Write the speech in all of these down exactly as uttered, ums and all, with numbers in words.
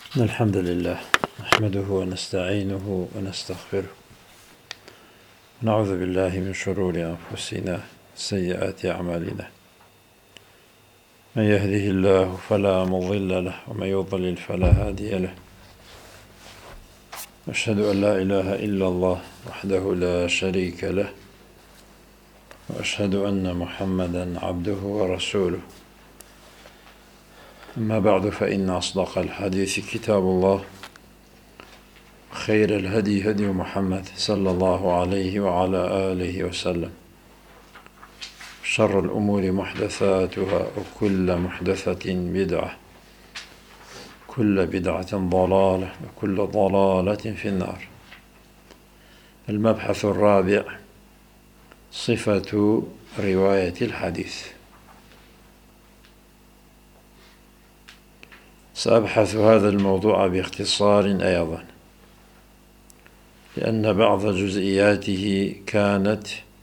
الحمد لله نحمده ونستعينه ونستغفره ونعوذ بالله من شرور أنفسنا سيئات أعمالنا من يهده الله فلا مضل له ومن يضلل فلا هادي له أشهد أن لا إله إلا الله وحده لا شريك له وأشهد أن محمدا عبده ورسوله أما بعد فإن أصدق الحديث كتاب الله خير الهدي هدي محمد صلى الله عليه وعلى آله وسلم شر الأمور محدثاتها وكل محدثة بدعة كل بدعة ضلالة وكل ضلالة في النار. المبحث الرابع صفة رواية الحديث. سأبحث هذا الموضوع باختصار أيضا لأن بعض جزئياته كانت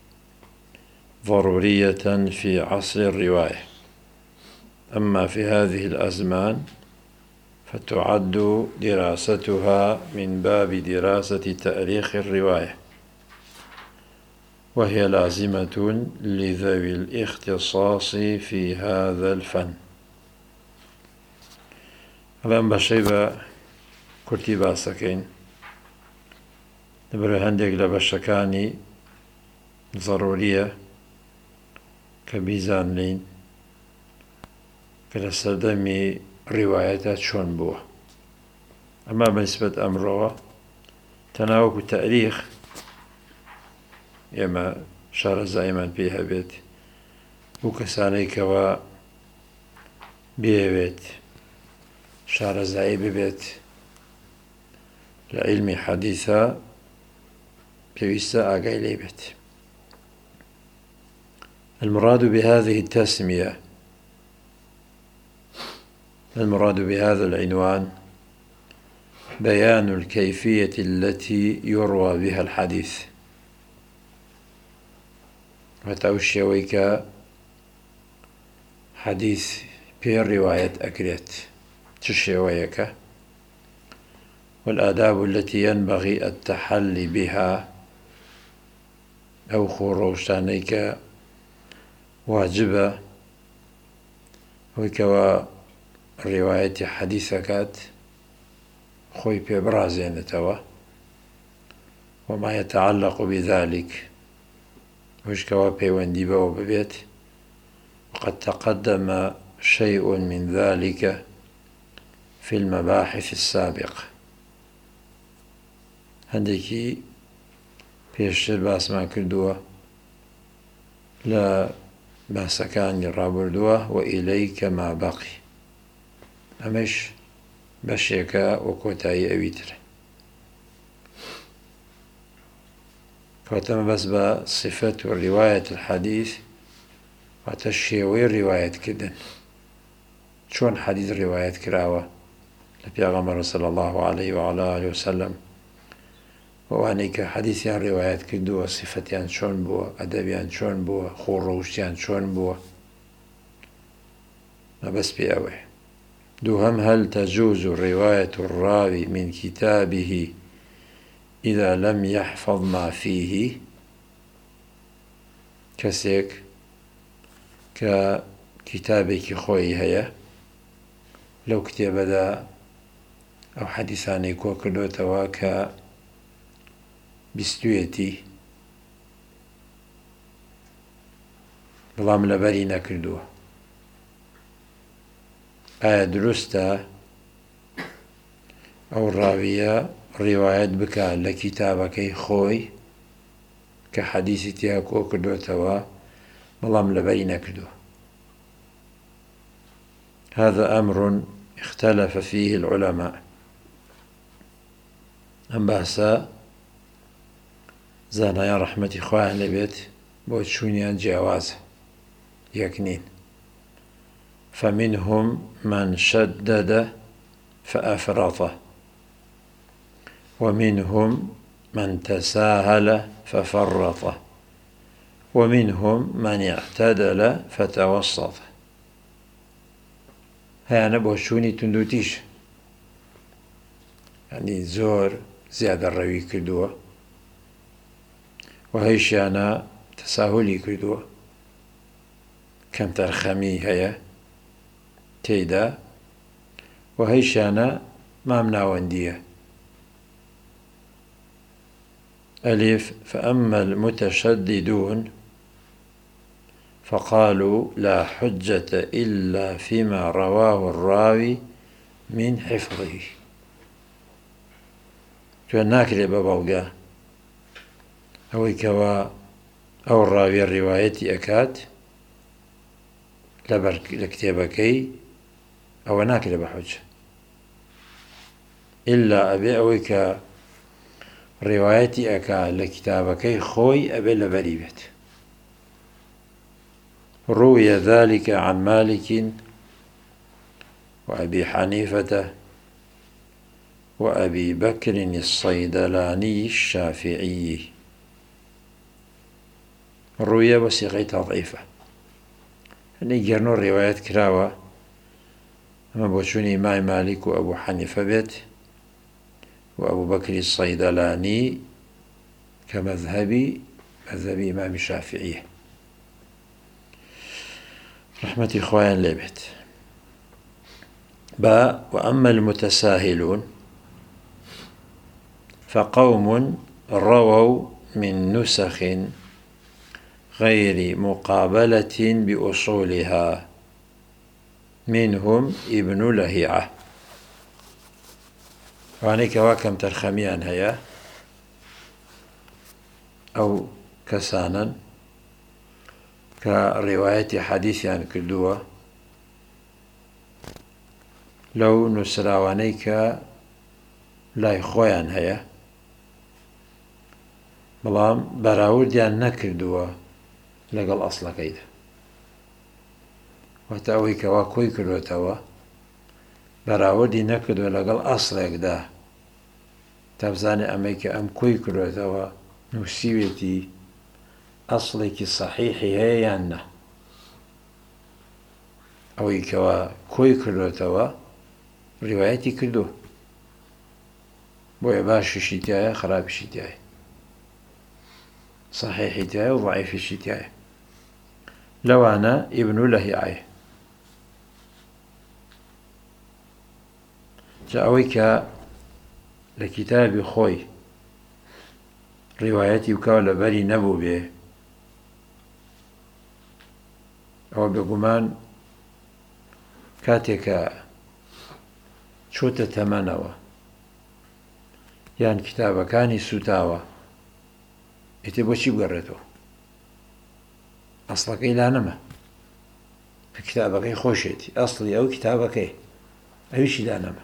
ضرورية في عصر الرواية، أما في هذه الأزمان فتعد دراستها من باب دراسة تاريخ الرواية، وهي لازمة لذوي الاختصاص في هذا الفن. الآن بشيبة كرتي باسكين لبرو هندێک لە بەشەکانی ضرورية كبيزانلين کە لە سەردەمی ڕیوایەتە چۆن بووە. ئەمە بەنسبەت ئەمڕۆوە تەناوەکو تاریخ ئێمە شارەزاییمان پێی هەبێت بۆ کەسانەی کەوا بێوێت شارەزایی ببێت لە عیلمی حەدیثە پێویستە ئاگای لێ بێت. المراد بهذه التسمية المراد بهذا العنوان بيان الكيفية التي يروى بها الحديث، وتوشيويك حديث في رواية أكريت تشيويك، والآداب التي ينبغي التحلي بها أو خروشانيك واجبة وكوا رواية حديثكات خوي ببرازينتوا وما يتعلق بذلك وشكوا بيوندي بو ببيت، وقد تقدم شيء من ذلك في المباحث السابقة. هندكي پێشتر باسمان کردووە لە باسەکانی ڕابردووە وإليك ما بقي، ئەمەش بەشێکە وە کۆتایی ئەوی ترە. کەواتەمە بەس بە صفەت و ڕیوایەت الحەدیث واتە شێوەی ڕیوایەتکردن، چۆن حەدیث ڕیوایەت کراوە لە پێغەمبەر صلی الله عليه وعلى آله وسلم، وانەی کە حەدیثیان ڕیوایەت کردووە صفەتیان چۆن بووە، ئەدەبیان چۆن بووە، خۆڕەوشتیان چۆن بووە. مەبەست پێ ئەوەیە. دووهەم هل تجوز رواية الراوي من كتابه إذا لم يحفظ ما فيه، کەسێک کە کتابێکی خۆی هەیە لەو کتێبەدا ئەو حەدیثانەی کۆ کردوێتەوە کە بیستوێتی بەڵام لەبەری نەکردووە، ئایا دروستە ئەو ڕاویە ڕیوایەت بکە لە کتابەکەی خۆی کە حەدیثی تیا کۆ کردوێتەوە بەڵام لەبەری نەکردووە؟ هذا أمر اختلف فيه العلماء. ئەم باسە زانایان ڕەحمەتی خۆیان لەبێت بۆ چوونیان جیاوازە، یەک نین. فمنهم من شدد فأفرط، ومنهم من تساهل ففرط، ومنهم من اعتدل فتوسط. هیانە بۆ چوونی توندوتیش يعني زۆر زیادە ڕەوی کردووە و هەیشیانە تەساهولی کردووە کەم تەرخەمی هەیە تێیدا و هەیشیانە مام ناوەندیە. ألف فأما المتشددون فقالوا لا حجة إلا فيما رواه الراوي من حفظه. توێن ناکرێ بە بەڵگە ئەوەی کەوا ئەو ڕاویە ڕیوایەتی ئەکات لە کتێبەکەی ئەوە ناکرێ بە حوجە ئللا ئەبێ ئەوەی کە ڕیوایەتی ئەکا لە کتابەکەی خۆی ئەبێ لەبەری بێت. روي ذلك عن مالك وأبي حنيفة وأبي بكر الصيدلاني الشافعي. روي بصيغة تضعيفة يعني جرنو الرواية كراوة أما بوشوني إمام مالك وأبو حنيفة بيت وأبو بكر الصيدلاني كمذهبي مذهب إمام الشافعي رحمة إخوان لبيت. با وأما المتساهلون فقوم رووا من نسخ غير مقابلة بأصولها منهم ابن لهيعة. وعنيك واكم ترخميان هيا أو كسانا كرواية حديث عن كردوة لو نسراوانيك لا يخويان هيا بەڵام بەراوردیان نەکردووە لەگەڵ ئەسڵەکەیدا واتە ئەوەی کەوا کۆی کردوێتەوە بەراوردی نەکردووە لەگەڵ ئەسڵێکدا تا بزانێ ئەمەی کە ئەم کۆی کردوێتەوە نووسیوێتی ئەسڵێکی سەحیحی هەیە یان نە. ئەوەی کەوا کۆی کردوێتەوە ڕیوایەتی کردووە بۆیە باشیشی تایە خراپیشی تایە صحيح تاعي وضعيف تاعي لو أنا ابن لهيعة جاءويك لكتاب خوي روايتي وكاولا بري نبو به أو بقمان كاتك شو تتمنوا يعني كتابة كاني سوتاوة ئیتێ بۆچی بگەڕێتەوە ئەسڵەکەی لا نەما کە کتابەکەی خۆشێتی ئەسڵی ئەو کتابەکەی ئەویشی لا نەما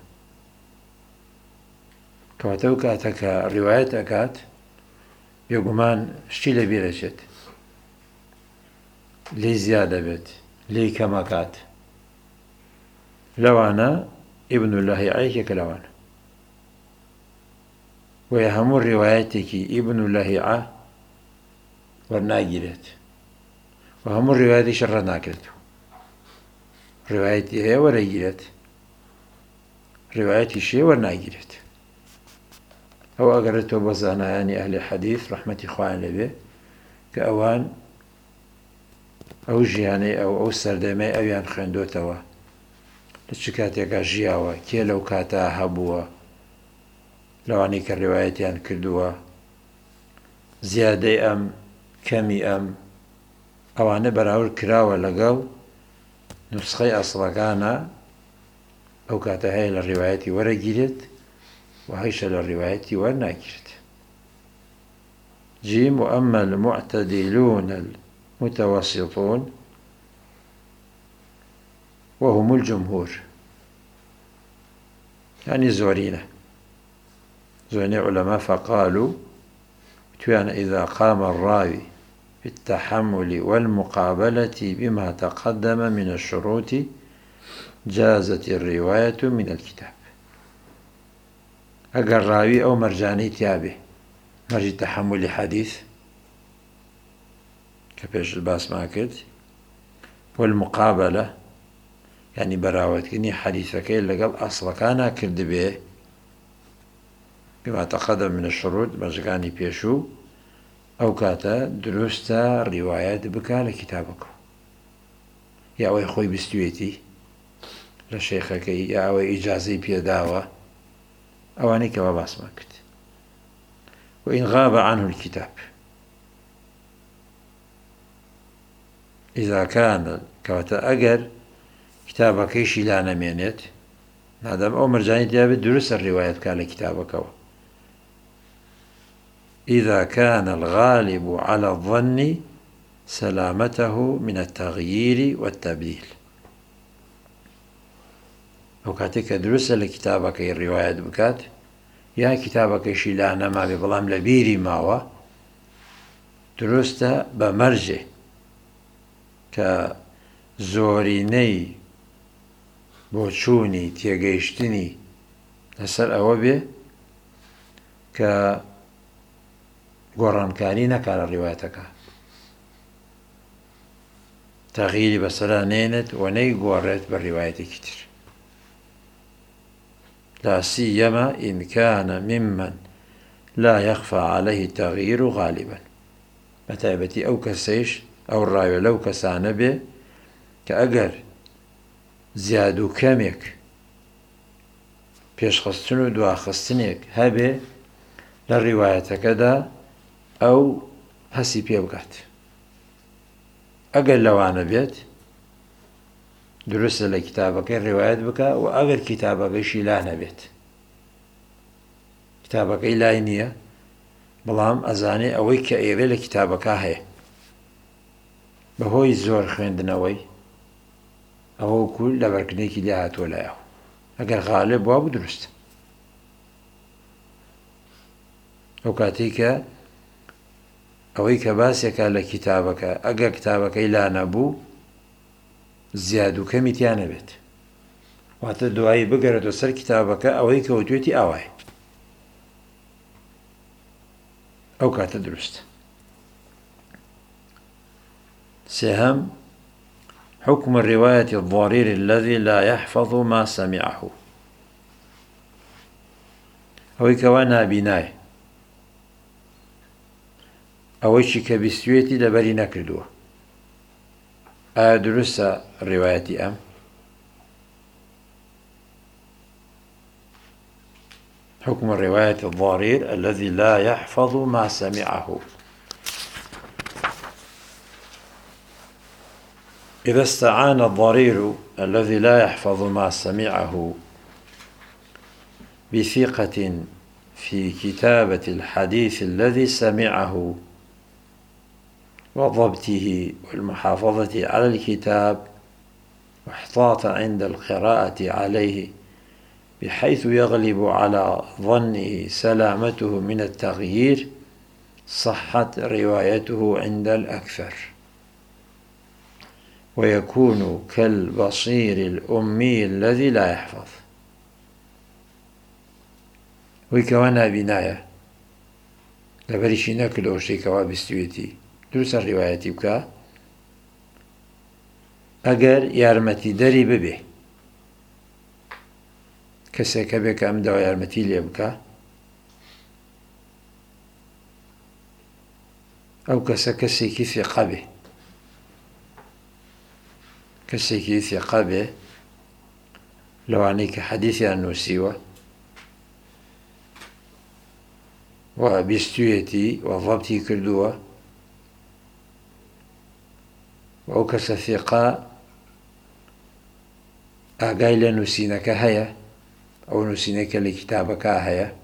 کەواتە ئەو کاتە کە ڕیوایەت ئەکات بێگومان شتی لە بیرەچێت لێی زیادە بێت لێی کەمەکات لەوانە ئیبن لەهیعەیەکێکە لەوانە وەیە هەموو ڕیوایەتێکی ئیبن لەهیعە وەرناگیرێت و هەموو ڕیوایەتیش ڕەت ناکرێتەوە ڕیوایەتی هەیە وەرەگیرێت ڕیوایەتیش هەیە وەرناگیرێت. ئەو ئەگەڕێتەوە بە زانایانی ئەهلی حەدیث ڕەحمەتی خوایان لەبێ کە ئەوان ئەو ژیانەی ئەو ئەو سەردەمەی ئەویان خوێندوتەوە لە چ کاتێکا ژیاوە کێ لەو کاتە هەبووە لەوانەی کە ڕیوایەتیان کردووە زیادەی ئەم کەمی ئەم ئەوانە بەراورد کراوە لەگەڵ نوسخەی ئەسڵەکانە ئەو کاتە هەیە لە ڕیوایەتی وەرەگیرێت و هەیشە لە ڕیوایەتی وەرناگیرێت. جيم وأما المعتدلون المتوسطون وهم الجمهور يعني زورينة زورين علماء فقالوا توان إذا قام الراوي بالتحمل والمقابلة بما تقدم من الشروط جازت الرواية من الكتاب. أقر راوي أو مرجاني تيابه مرجي تحمل حديث كبيش الباس ما كد والمقابلة يعني براوت كني حديثك اللي قال أصلا كان كرد به كما تقدم من الشروط بەشەکانی پێشوو ئەو کاتە دروستە ڕیوایەت بکە لە کتابەکە یا ئەوەی خۆی بستوێتی لە شەیخەکەی یا ئەوەی ئیجازەی پێداوە ئەوانەی کەوا باسمان کرد وإن غاب عنه الكتاب إذا كان كواتا أجر كتابكيش لا نمينت هذا أو مرجاني ديابت دروس الرواية كان كتابك إذا كان الغالب على الظن سلامته من التغيير والتبديل أو كاتك دروس لكتابك الرواية بكات يا كتابك شيلا نما ببلام لبيري ماوا دروستا بمرجه كزوريني بوچوني تيگەیشتنی لەسەر ئەوە بێ کە گۆڕانکاری نەکا لە ڕیوایەتەکە تەغییری بەسەرا نێنێت و نەیگۆڕێت بە ڕیوایەتێکی تر لا سيما إن كان ممن لا يخفى عليه التغيير غالبا بتابتي أو كسيش أو الرايو لو كسانة به كأجر زيادو كمك بيش خستنو دوا خستنك هبه للرواية كدا أو هسي بيبقات أجر لو أنا بيت درست لكتابك الروايات بك وأجر كتابك شي لا نبيت كتابك إلا إنية بلام أزاني أوي كأيري لكتابك هي بهوي زور خويندنەوەی ئەوە كل لەبەرکردنێکی لێ هاتووە لایەوە ئەگەر غالب وابوو دروست ئەو کاتێک کە ئەوەی کە باسێکە لە کتابەکە ئەگەر کتابەکەی لا نەبوو زیاد و کەمی تیا نەبێت واتە دوایی بگەرێتەوە سەر کتابەکە ئەوەی کەوتوێتی ئاوای ئەو کاتە دروست سهم حكم الرواية الضرير الذي لا يحفظ ما سمعه أو كوانا بناي أو شي كبستويتي لبري نكردوه أدرس الرواية أم حكم الرواية الضرير الذي لا يحفظ ما سمعه إذا استعان الضرير الذي لا يحفظ ما سمعه بثقة في كتابة الحديث الذي سمعه وضبطه والمحافظة على الكتاب واحتاط عند القراءة عليه بحيث يغلب على ظنه سلامته من التغيير صحت روايته عند الأكثر ويكون كالبصير الأمي الذي لا يحفظ ويكوانا بناية لبريشي ناكل أوشي كوا بستويتي دروس الرواية بكا أجر يارمتي دري ببه كسيك بك أم دوا يارمتي لي بكا أو كسا كسيكي ثقة به كسيكي ثقة به لو عنيك حديثي أنه سيوة وبستويتي وضبطي كردوة وأو كسا ثقة أقاي لنسينك هيا أو نسينك لكتابك هيا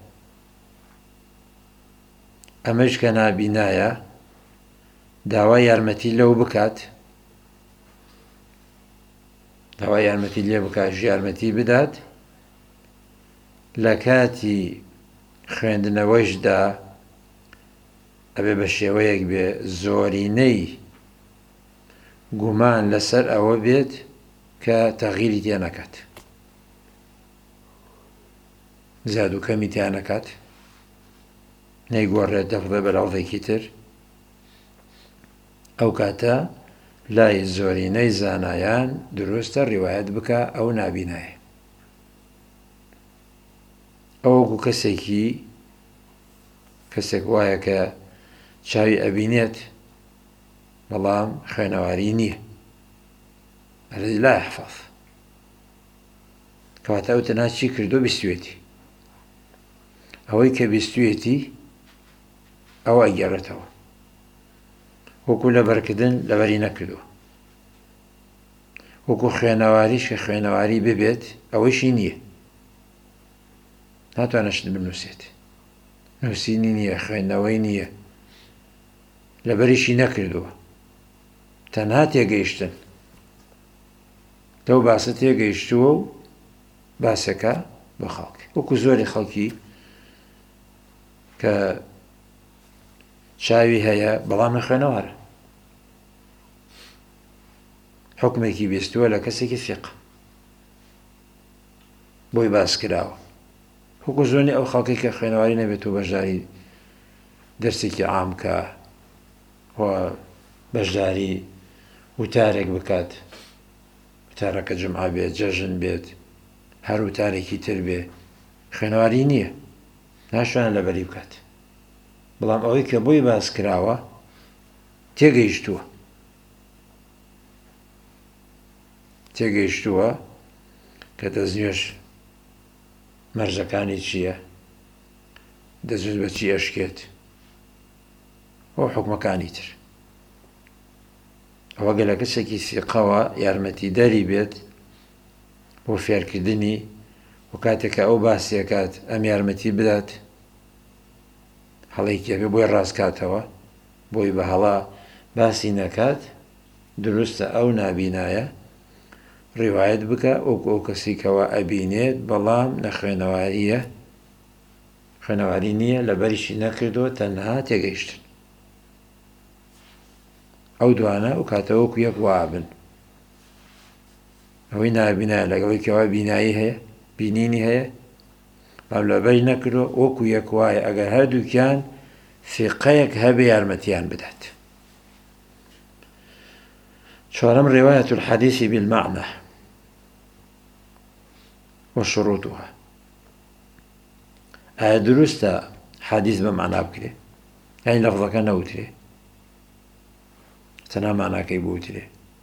أمش كان بناية داوای یارمەتی لەو بکات داوای یارمەتی لێ بکات یارمەتی بدات لە کاتی خوێندنەوەشدا ئەبێ بە شێوەیەک بێ زۆرینەی گومان لەسەر ئەوە بێت کە تەغییری تێ نەکات زیاد و کەمی تیا نەکات نەیگۆڕێت دەفڵێ بە لەوڵێکی تر ئەو کاتە لای زۆرینەی زانایان دروستە ڕیوایەت بکە ئەو نابینایە ئەو وەکو کەسێکی کەسێک وایە کە چاوی ئەبینێت بەڵام خوێنەواری نییە، الذي لا يحفظ، کەواتە ئەو تەنها چی کردو؟ بیستوێتی. ئەوەی کە بیستوێتی ئەوە ئەگەڕێتەوە، وەکو لەبەرکردن لەبەری نەکردووە، وەکو خوێنەواریش کە خوێنەواری ببێت ئەوەیشی نییە، ناتوانێت بنووسێت، نووسینی نییە، خوێندنەوەی نییە، لەبەریشی نەکردووە، تەنها تێگەیشتن لەو باسە تێگەیشتووە و باسەکە بە خەڵک، وەکو زۆری خەڵکی کە چاوی هەیە بەڵام نەخوێنەوارە، حکمێکی بیستووە لە کەسێکی فیقه بۆی باس کراوە، وەکو زۆرنی ئەو خەڵکی کە خوێنەواری نەبێت و بەشداری دەرسێکی عام کە و بەشداری وتارێک بکات، وتارەکە جمعە بێت، جەژن بێت، هەر وتارێکی تر بێ، خوێنەواری نییە، ناشوانە لەبەری بکات، بەڵام ئەوەی کە بۆی باس کراوە تێگەیشتووە تێگەیشتووە کە دەستنوێژ مەرجەکانی چییە، دەزوت بە چی ئەشکێت، ئەو حکمەکانی تر. ئەوە گەلە کەسێکی فیقەوە یارمەتیدەری بێت بۆ فێرکردنی و کاتێکە ئەو باسیەکات ئەم یارمەتی بدات، هەڵەیەکی هەبێ بۆی ڕاستکاتەوە، بۆی بە هەڵا باسی نەکات، دروستە ئەو نابینایە ڕیوایەت بکە وەکو ئەو کەسی کەوە ئەبینێت بەڵام نەخوێنەواریە، خوێنەواری نییە، لەبەریشی نەکردووە، تەنها تێگەیشتن. ئەو دوانە و کاتەوە وەکو یەک وابن، ئەوەی نابینایە لەگەڵی کەوا بینایی هەیە، بینینی هەیە، بەڵام لەبەری نەکردووە وەکو یەک وایە، ئەگەر هەردووکیان فیقەیەک هەبێ یارمەتیان بدات. چوارەم رواية الحديث بالمعنى وشروطها. ئایا دروستە حەدیث بە معنا بکرێ؟ یعنی لەفظەکە نەوترێ، تەنها معناکەی بوترێ؟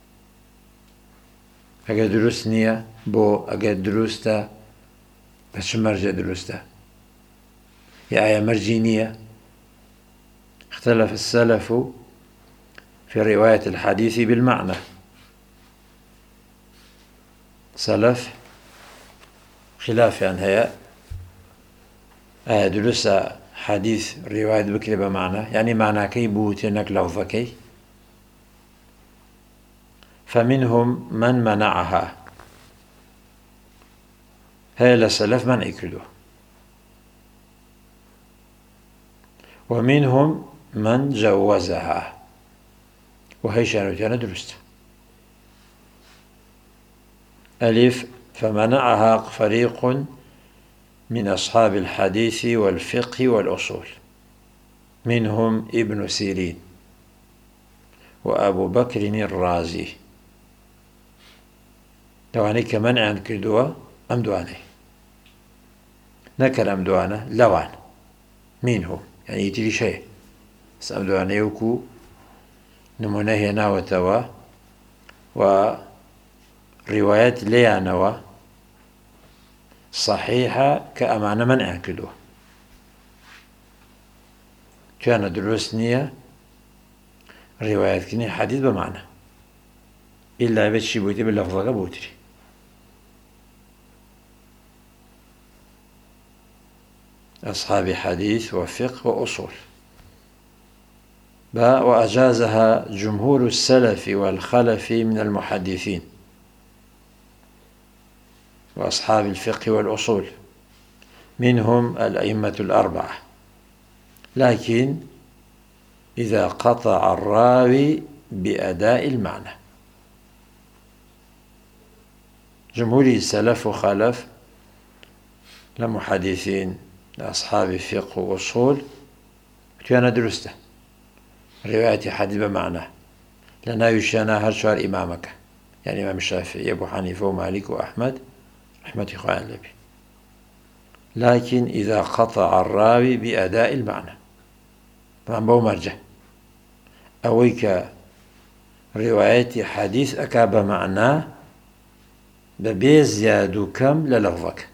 ئەگەر دروست نییە بۆ، ئەگەر دروستە بە چ مەرجە دروستە؟ یا ئایا مەرجی نییە؟ اختلف السلف في رواية الحديث بالمعنى. سلف خلاف عن هيا دروس حديث رواية بكري بمعنى، يعني معنى كي بوتنك لفظكي، فمنهم من منعها، هي لسلف منع كردو، ومنهم من جوزها، وهي شانوتيانا درست. ألف فمنعها فريق من أصحاب الحديث والفقه والأصول، منهم ابن سيرين وأبو بكر الرازي. دواني كمنع كردوا أم دواني نكر أم دوانا لوان منهم، يعني يتري شيء بس أم دواني يوكو نمونه ناوتوا وروايات ليانوا صحيحة كأمانة منع كدوه، كان دروسنية روايات كني حديث بمعنى إلا بتشي بوتي باللفظة بوتري. أصحاب حديث وفقه وأصول. وأجازها جمهور السلف والخلف من المحدثين وأصحاب الفقه والأصول، منهم الأئمة الأربعة، لكن إذا قطع الراوي بأداء المعنى. جمهور السلف وخلف لمحدثين لأصحاب فقه وأصول كان درسته رواية حديث بمعنى، لأنها يشانا هرشوار إمامك، يعني إمام الشافعي أبو حنيفة ومالك وأحمد رحمة الله عليه. لكن إذا قطع الراوي بأداء المعنى، طبعا بو مرجع أويك رواية حديث أكا بمعنى ببي زيادو كم للفظك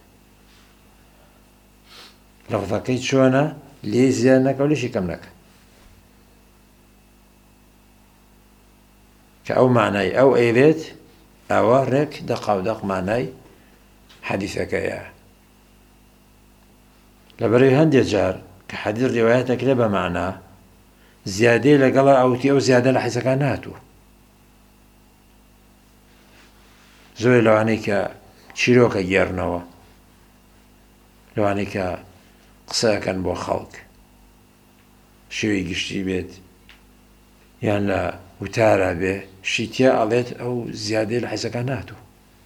لفظك شونا لي زيادنك أو ليش كم لك كأو معناي أو أيبت أو رك دق أو دق معناي حديثك يا لبري هندي جار كحديث رواياتك لبا معناه زيادة لقلا أو تي أو زيادة لحيث كاناتو زوي لو عنيك شيروك جيرنوا لو عنيك قصة كان بو خلق شوي قشتي بيت يعني لا وتارا به شيتيا أليت أو زيادة لحيث كاناتو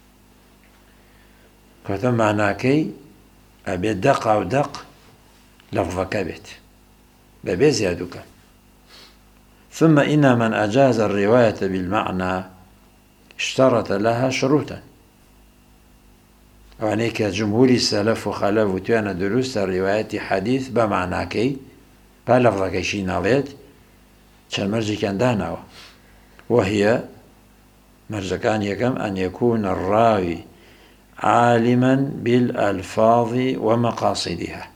كوتا معناكي أبي دق أو دق لفظك بيت ببي زيادك ثم إن من أجاز الرواية بالمعنى اشترط لها شروطا وعنيك جمهور السلف وخلف وتوانا دروس الرواية حديث بمعناكي بلفظك شين عليت كان مرجي كان داناوه وهي مرجكان يكم أن يكون الراوي عالما بالألفاظ ومقاصدها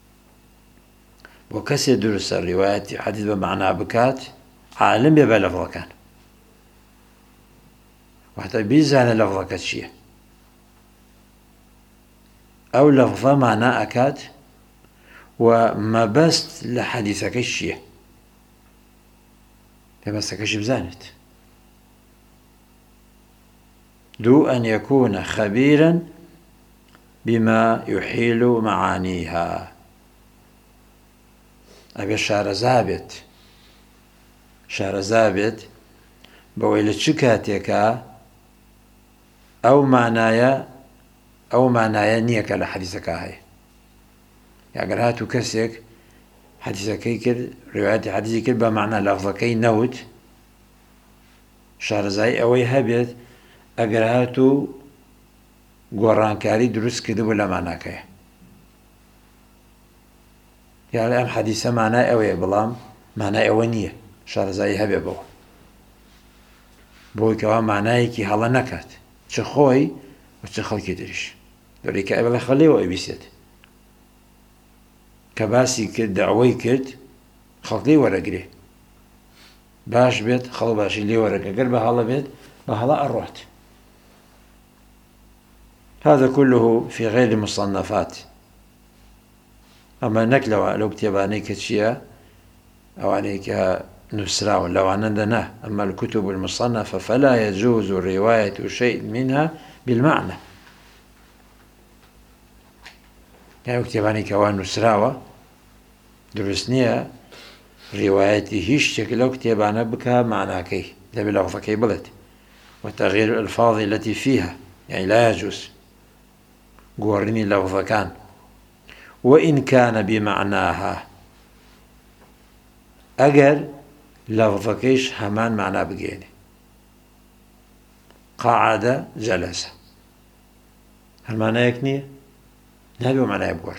وكسي درس الرواية حديث بمعنى بكات عالم يبقى لفظة كان وحتى بيزان لفظة كتشيه أو لفظة معنى أكاد وما بست لحديثك الشيه لمسكش بزانت دو أن يكون خبيرا بما يحيل معانيها أبي شعر زابت شعر زابت بويلة شكاتك أو معنايا أو معنايا نيك لحديثك هاي يعني هاتو كسيك حديثك كد رواية حديثك كد بمعنى لفظك نوت شعر زاي أوي هبت أجر هاتو قرانكاري دروس كده ولا معناك يعني أم حديثة معناه أوي بلام معناه أوانية شار زي هبه بو بوي كوا معناه كي هلا نكات تخوي وتخل كدرش دوري كأبل خليه وأبيسيت كباسي كد دعوي كد خلقي ورقري باش بيت خل باش اللي ورقة قرب هلا بيت بهلا الروحت هذا كله في غير المصنفات أما نك لو لو كتباني كتشيا أو عليك نسرا لو عندنا أما الكتب المصنفة فلا يجوز رواية شيء منها بالمعنى يعني كتباني كوان نسراوة درسنيا روايتي هيش شكل كتبانا بكها معناكي ده بلغفكي بلد وتغيير الألفاظ التي فيها يعني لا يجوز قورني لفظ كان وإن كان بمعناها أجر لفظكيش همان معناه بجيني قاعدة جلسة هل معناه يكني نبي معناه بقول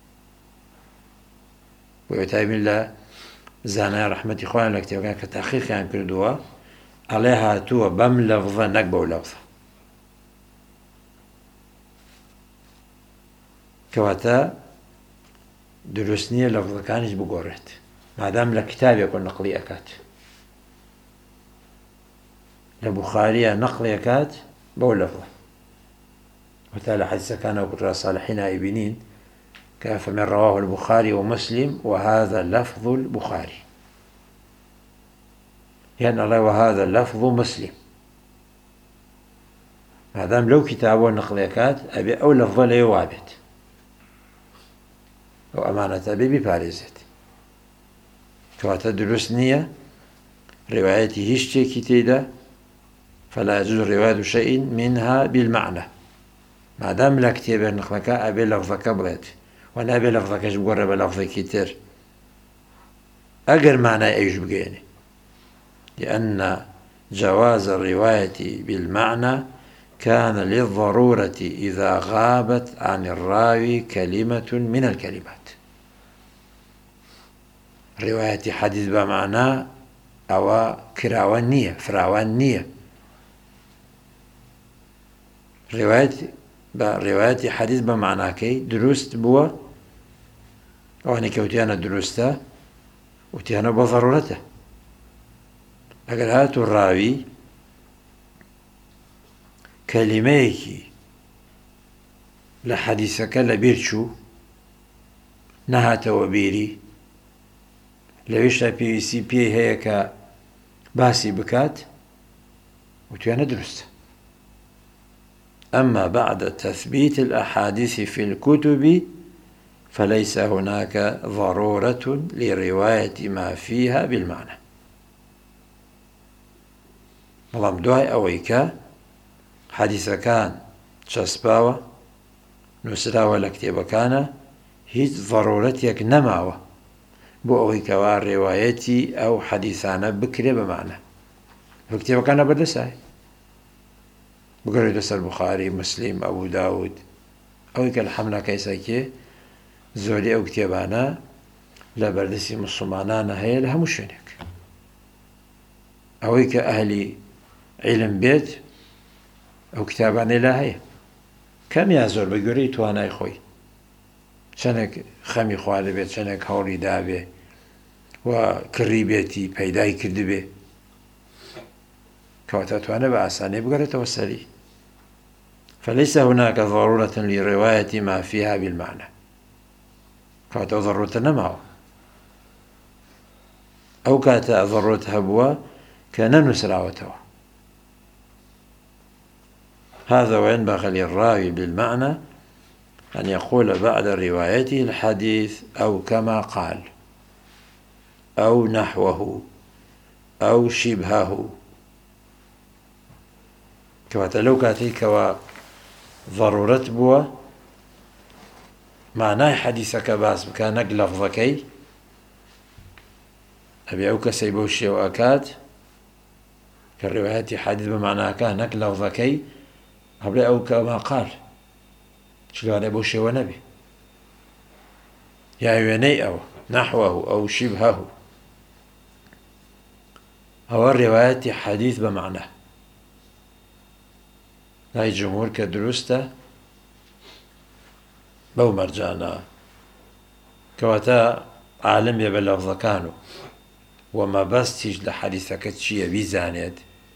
ويتعب الله زانا رحمة إخوان لك تيوكان كتحقيق يعني كردوا عليها تو بم لفظة نقبة لفظة كواتا درسنية لفظة كانش بقورت ما دام لكتاب يكون نقلي أكات لبخارية نقلي أكات بو لفظة وتالى حديث كان وقرأ صالحين ابنين كيف من رواه البخاري ومسلم وهذا لفظ البخاري يعني الله وهذا لفظ مسلم ما دام لو كتابه نقلي أكات أبي أو لفظة ليوابت وأمانة أبي ببارزت كواتا درسنية روايتي هشتي كتيدة فلا يجوز رواية شيء منها بالمعنى ما دام لا كتيبه نقلك أبي لفظك بلد وأنا أبي لفظك أجبقر بلفظ كتير أقر معنى أيش بقيني لأن جواز الرواية بالمعنى كان للضرورة إذا غابت عن الراوي كلمة من الكلمات ڕێوایەتی حەدیث بە معنە ئەوە کراوە نییە، فراوان نییە. ڕێوایەت بە ڕێوایەتی حەدیث بە معناکەی دروست بووە، ئەوانەی کەوتیانە دروستە وتیانە بە ضەرورەتە. ئەگەر هاتوو ڕاوی کەلیمەیەکی لە حەدیثەکە لەبیر چوو نەهاتەوە بیری، لەوێشتا پێویستی پێی هەیە کە باسی بکات وتیانە دروستە. أما بعد تثبيت الأحاديث في الكتب فليس هناك ضرورة لرواية ما فيها بالمعنى. بەڵام دوای ئەوەی کە حەدیثەکان چەسپاوە نووسراوە لە کتێبەکانە هیچ ضرورەتێک نەماوە بۆ ئەوەی کەوا ڕێوایەتی ئەو حەدیثانە بکرێ بە معنە. بە کتێبەکانە بەردەسای بگەڕێتە سەر بوخاری، موسلیم، ئەبوو داود، ئەوەی کە الحەمدلله سەکێ زۆری ئەو کتێبانە لە بەردەستی موسڵمانانە هەیە لە هەموو شوێنێک. ئەوەی کە ئەهلی عیلم بێت ئەو کتابانەی لا هەیە، کەم یا زۆر بە گوێرەی توانای خۆی، چەندێک خەمی خوارد بێت، چەندێک هەوڵی دابێ و کڕی بێتی پەیدای کردبێ کەواتە توانێت بە ئاسانی بگەڕێتەوە سەری. فليس هناك ضرورة لرواية ما فيها بالمعنى. کەواتە ضرورەتە نەماوە. ئەو کاتە ضرورەت هەبووە کە نەنووسراوەتەوە. هذا وينبغي للراوي بالمعنى أن يقول بعد روايته الحديث أو كما قال أو نحوه أو شبهه. کەواتە لەو کاتەی کەوا ضرورەت بووە معنای حەدیثەکە باس بکە نەک لەفظەکەی، ئەبێ ئەو کەسەی بەو شێوە ئەکات کە ڕێوایەتی حەدیث بە معناکە نەک لەفظەکەی هەبڵێ ئەو کەما قال، چلوانێ بەو شێوە نەبێ، یا وێنەی ئەوە نەحوه ئەو شبهه. ئەوە ڕێوایەتی حەدیث بە معنە لای جمهور کە دروستە بەو مەرجانە، کەواتە عالم بێ بە لەفظەکان و و مەبەستیش لە حەدیثەکە چییە بیزانێت،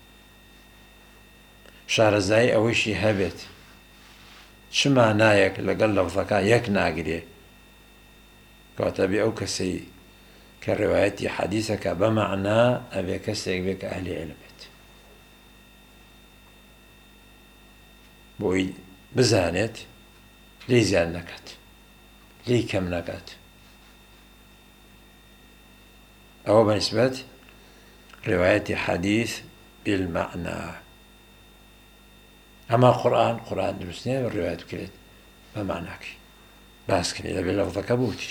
شارەزایی ئەوەیشی هەبێت چ مانایەک لەگەڵ لەفظەکە یەک ناگرێ. کەواتە بێ ئەو کەسەی کە ڕێوایەتی حەدیثەکە بە معنە ئەبێ کەسێک بێ کە ئەهلی عیلم بێت بۆی بزانێت لێی زیاد نەکات، لێی کەم نەکات. ئەوە بەنسبەت ڕێوایەتی حەدیث بالمعنى. ئەما قورئان قورئان دروست نییە بە ڕێوایەت بکرێت بە معناکەی باسکردنی لەبێ لەفظەکە بوتی.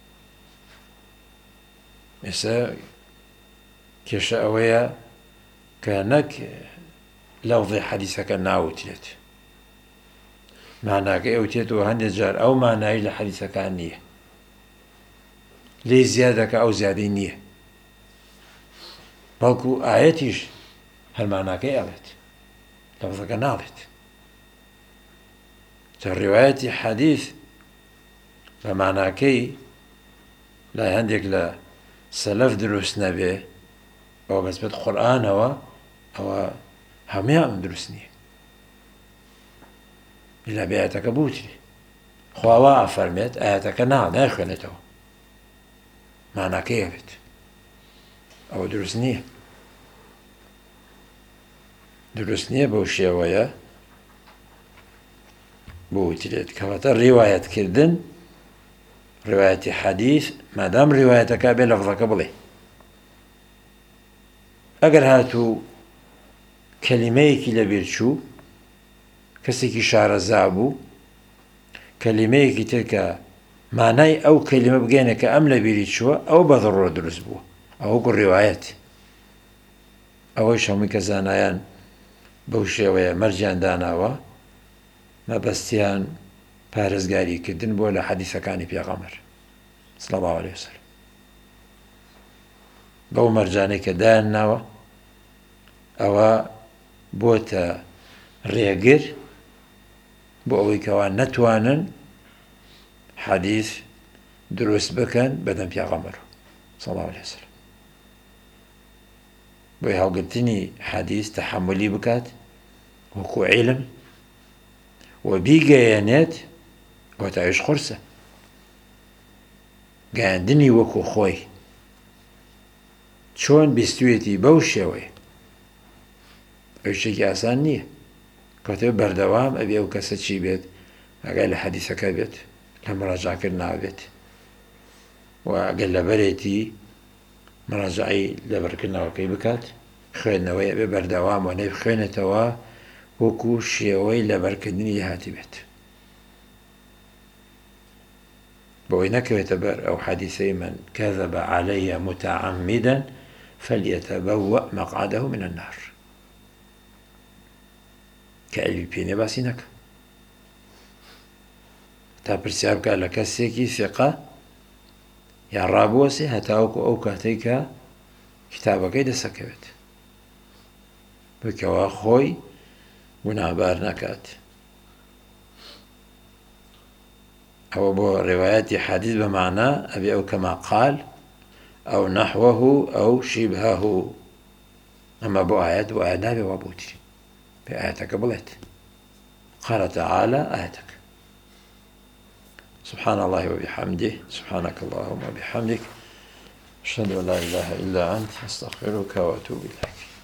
ئێستا کێشە ئەوەیە کە نەک لەفظی حەدیثەکە ناوترێت، معناکەی ئەوتێتەوە هەندێک جار ئەو مانایی لە حەدیثەکان نییە، لێی زیادەکە ئەو زیادەی نییە، بەڵکو ئایەتیش هەر معناکەی ئەڵێت لەفظەکە ناڵێت. جا ڕێوایەتی حەدیث بە معناکەی لای هەندێک لە سەلەف دروست نەبێ، ئەوە بەسبەت قورئانەوە ئەوە هەمویان دروست نییە. إلا بآياتك بوتري خواوا أفرمت آياتك نا ناخلته معنى كيفت أو درسنية درسنية بوشيا ويا بوتريت كواتا رواية كردن رواية حديث ما دام روايتك بلفظك بلي أجر هاتو كلميك لبيرشو کەسێکی شارەزا بوو کەلیمەیەکی ترکە مانای ئەو کەلیمە بگەێنە کە ئەم لە بیری چووە، ئەو بە ضرورە دروست بووە، ئەوە گوڕ ڕێوایەت. ئەوەی هەمووی کە زانایان بەو شێوەیە مەرجیان داناوە مەبەستیان پارێزگاریکردن بۆ لە حەدیثەکانی پێغەمبەر صلی الله علیه وسلم. بەو مەرجانەی کە دایانناوە ئەوە بۆتە ڕێگر بۆ ئەوەی کەوا نەتوانن حەدیث دروست بکەن بەدەم پێغەمبەر صلی الله عليه وسلم. بۆی هەڵگرتنی حەدیث تەحەملی بکات وەکو عیلم و بیگەیەنێت بۆ تاویش قورسە گەیاندنی وەکو خۆی چۆن بیستوێتی بەو شێوەیە ئەو شتێکی ئاسان نییە. کەواتە بەردەوام ئەبێ ئەو کەسە چی بێت ئەگەر لە حەدیثەکە بێت لە مراجعکردنەوە بێت و ئەگەر لەبەرێتی مراجعی لەبەرکردنەوەکەی بکات خوێندنەوەی ئەبێ بەردەوام و نەی بخوێنێتەوە وەکو شێوەی لەبەرکردنی هاتی بێت بۆی نەکەوێتە بەر ئەو حەدیثەی من كذب علي متعمدا فليتبوأ مقعده من النار کە ئەوی پێنێ باسی نەکە تا پرسیار بکات لە کەسێکی ثقە یان ڕابوەسێ هەتاوەکو ئەو کاتەی کە کتابەکەی دەسەکەوێت بکەوە خۆی گوناهبار نەکات. ئەوە بۆ ڕێوایەتی حەدیث بەمانە ئەبێ ئەو کەما قال ئەو نەحوەه ئەو شیبهەه. ئەمە بۆ ئایەت بۆ ئایەت نابێ وا بوتی بێ ئایەتەکە بڵێت قال تعالى آياتك سبحان الله وبحمده سبحانك اللهم وبحمدك أشهد أن لا إله إلا أنت أستغفرك وأتوب إليك.